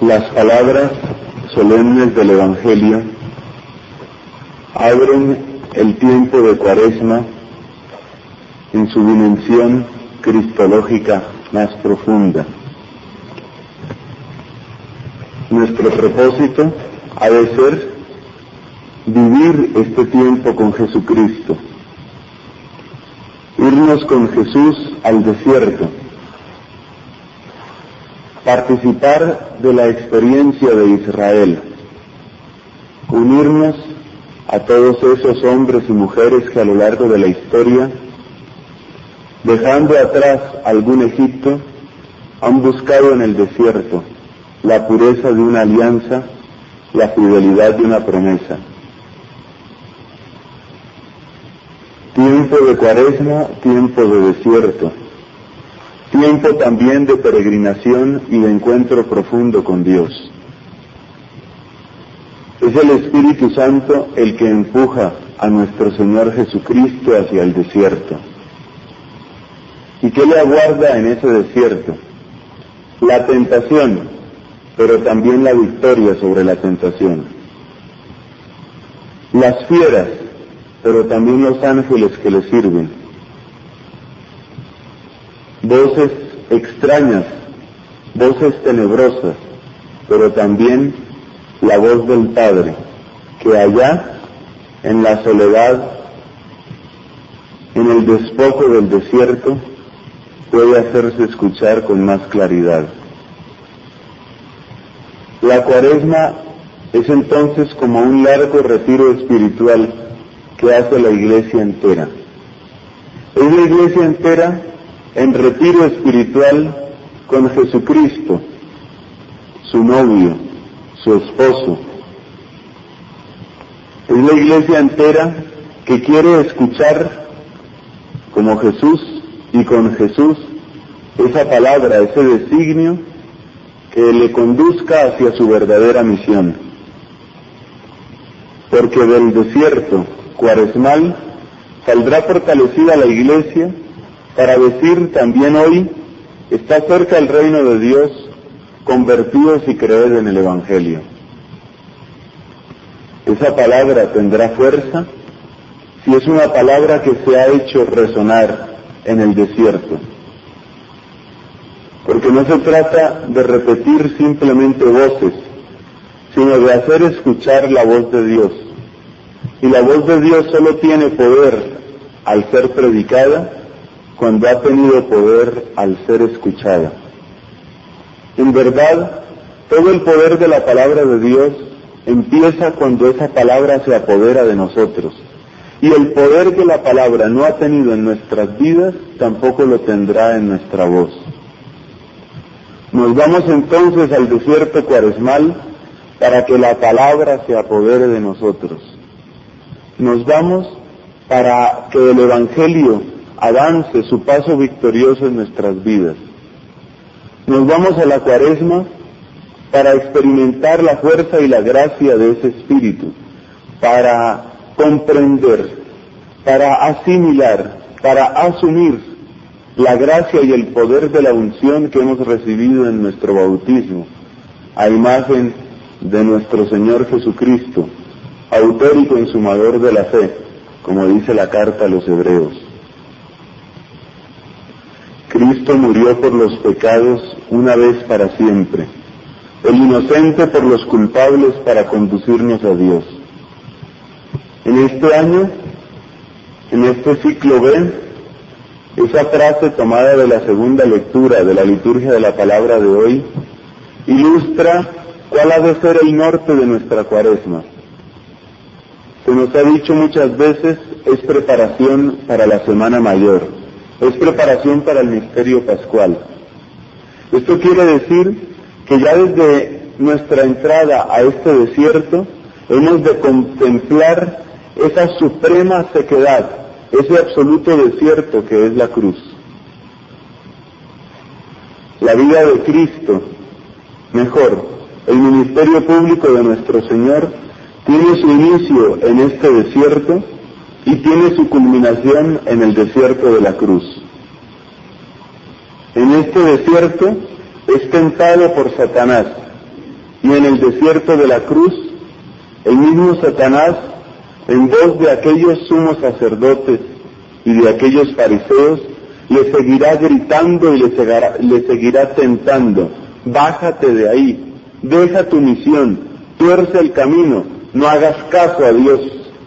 Las palabras solemnes del Evangelio abren el tiempo de Cuaresma en su dimensión cristológica más profunda. Nuestro propósito ha de ser vivir este tiempo con Jesucristo, irnos con Jesús al desierto, participar de la experiencia de Israel, unirnos a todos esos hombres y mujeres que a lo largo de la historia, dejando atrás algún Egipto, han buscado en el desierto la pureza de una alianza, la fidelidad de una promesa. Tiempo de Cuaresma, tiempo de desierto, tiempo también de peregrinación y de encuentro profundo con Dios. Es el Espíritu Santo el que empuja a nuestro Señor Jesucristo hacia el desierto. ¿Y qué le aguarda en ese desierto? La tentación, pero también la victoria sobre la tentación. Las fieras, pero también los ángeles que le sirven. Voces extrañas, voces tenebrosas, pero también la voz del Padre, que allá, en la soledad, en el despojo del desierto, puede hacerse escuchar con más claridad. La Cuaresma es entonces como un largo retiro espiritual que hace la Iglesia entera. Es la Iglesia entera en retiro espiritual con Jesucristo, su novio, su esposo. Es la Iglesia entera que quiere escuchar como Jesús y con Jesús esa palabra, ese designio que le conduzca hacia su verdadera misión. Porque del desierto cuaresmal saldrá fortalecida la Iglesia para decir también hoy: está cerca el reino de Dios, convertidos y creed en el Evangelio. Esa palabra tendrá fuerza si es una palabra que se ha hecho resonar en el desierto. Porque no se trata de repetir simplemente voces, sino de hacer escuchar la voz de Dios. Y la voz de Dios solo tiene poder al ser predicada cuando ha tenido poder al ser escuchada. En verdad, todo el poder de la palabra de Dios empieza cuando esa palabra se apodera de nosotros. Y el poder que la palabra no ha tenido en nuestras vidas, tampoco lo tendrá en nuestra voz. Nos vamos entonces al desierto cuaresmal para que la palabra se apodere de nosotros. Nos vamos para que el Evangelio avance su paso victorioso en nuestras vidas. Nos vamos a la Cuaresma para experimentar la fuerza y la gracia de ese Espíritu, para comprender, para asimilar, para asumir la gracia y el poder de la unción que hemos recibido en nuestro bautismo, a imagen de nuestro Señor Jesucristo, autor y consumador de la fe, como dice la carta a los Hebreos. Cristo murió por los pecados una vez para siempre, el inocente por los culpables para conducirnos a Dios. En este año, en este ciclo B, esa frase tomada de la segunda lectura de la liturgia de la palabra de hoy ilustra cuál ha de ser el norte de nuestra Cuaresma. Se nos ha dicho muchas veces, es preparación para la Semana Mayor, es preparación para el misterio pascual. Esto quiere decir que ya desde nuestra entrada a este desierto hemos de contemplar esa suprema sequedad, ese absoluto desierto que es la cruz. La vida de Cristo, mejor, el ministerio público de nuestro Señor, tiene su inicio en este desierto y tiene su culminación en el desierto de la cruz. En este desierto es tentado por Satanás, y en el desierto de la cruz, el mismo Satanás, en voz de aquellos sumos sacerdotes y de aquellos fariseos, le seguirá gritando y le seguirá tentando: bájate de ahí, deja tu misión, tuerce el camino, no hagas caso a Dios.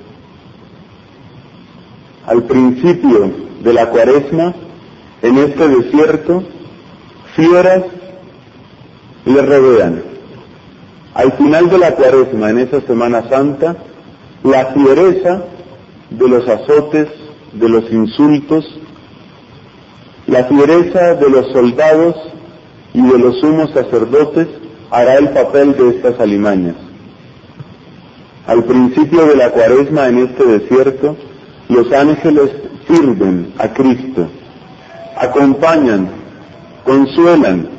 Al principio de la Cuaresma, en este desierto, fieras le rodean. Al final de la Cuaresma, en esa Semana Santa, la fiereza de los azotes, de los insultos, la fiereza de los soldados y de los sumos sacerdotes hará el papel de estas alimañas. Al principio de la Cuaresma, en este desierto, los ángeles sirven a Cristo, acompañan, consuelan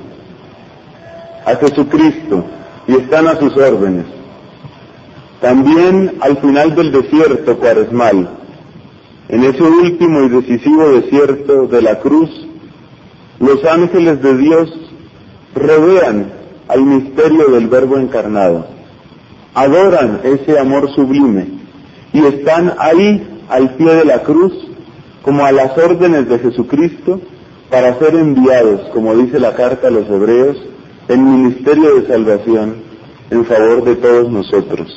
a Jesucristo y están a sus órdenes. También al final del desierto cuaresmal, en ese último y decisivo desierto de la cruz, los ángeles de Dios rodean al misterio del Verbo encarnado, adoran ese amor sublime y están ahí al pie de la cruz como a las órdenes de Jesucristo para ser enviados, como dice la carta a los Hebreos, en ministerio de salvación en favor de todos nosotros.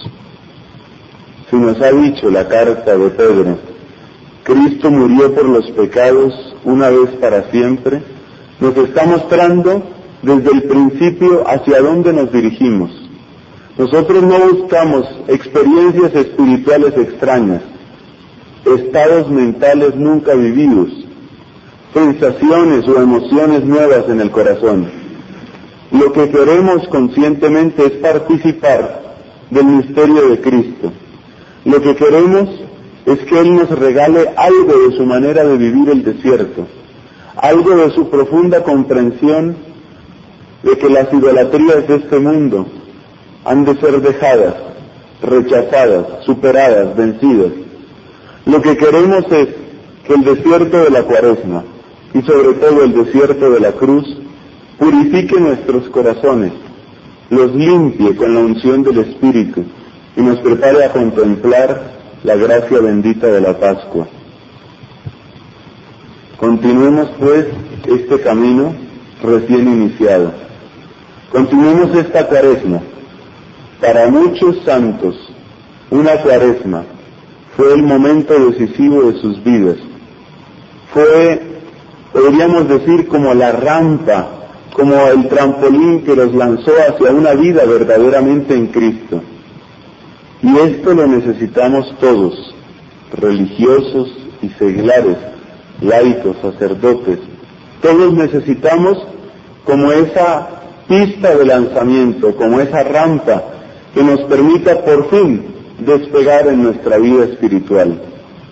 Si nos ha dicho la carta de Pedro, Cristo murió por los pecados una vez para siempre, nos está mostrando desde el principio hacia dónde nos dirigimos. Nosotros no buscamos experiencias espirituales extrañas, estados mentales nunca vividos, sensaciones o emociones nuevas en el corazón. Lo que queremos conscientemente es participar del misterio de Cristo. Lo que queremos es que Él nos regale algo de su manera de vivir el desierto, algo de su profunda comprensión de que las idolatrías de este mundo han de ser dejadas, rechazadas, superadas, vencidas. Lo que queremos es que el desierto de la Cuaresma, y sobre todo el desierto de la cruz, purifique nuestros corazones, los limpie con la unción del Espíritu y nos prepare a contemplar la gracia bendita de la Pascua. Continuemos pues este camino recién iniciado. Continuemos esta Cuaresma. Para muchos santos, una Cuaresma fue el momento decisivo de sus vidas. Fue, podríamos decir, como la rampa, como el trampolín que los lanzó hacia una vida verdaderamente en Cristo. Y esto lo necesitamos todos, religiosos y seglares, laicos, sacerdotes. Todos necesitamos como esa pista de lanzamiento, como esa rampa que nos permita por fin despegar en nuestra vida espiritual.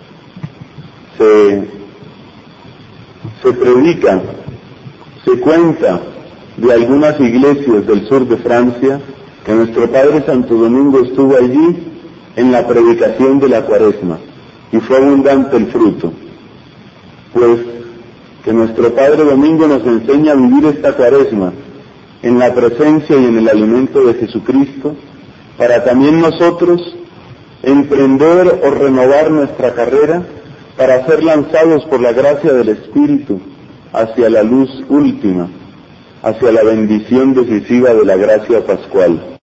Se predica, se cuenta de algunas iglesias del sur de Francia que nuestro Padre Santo Domingo estuvo allí en la predicación de la Cuaresma y fue abundante el fruto. Pues que nuestro Padre Domingo nos enseña a vivir esta Cuaresma en la presencia y en el alimento de Jesucristo, para también nosotros emprender o renovar nuestra carrera para ser lanzados por la gracia del Espíritu hacia la luz última, hacia la bendición decisiva de la gracia pascual.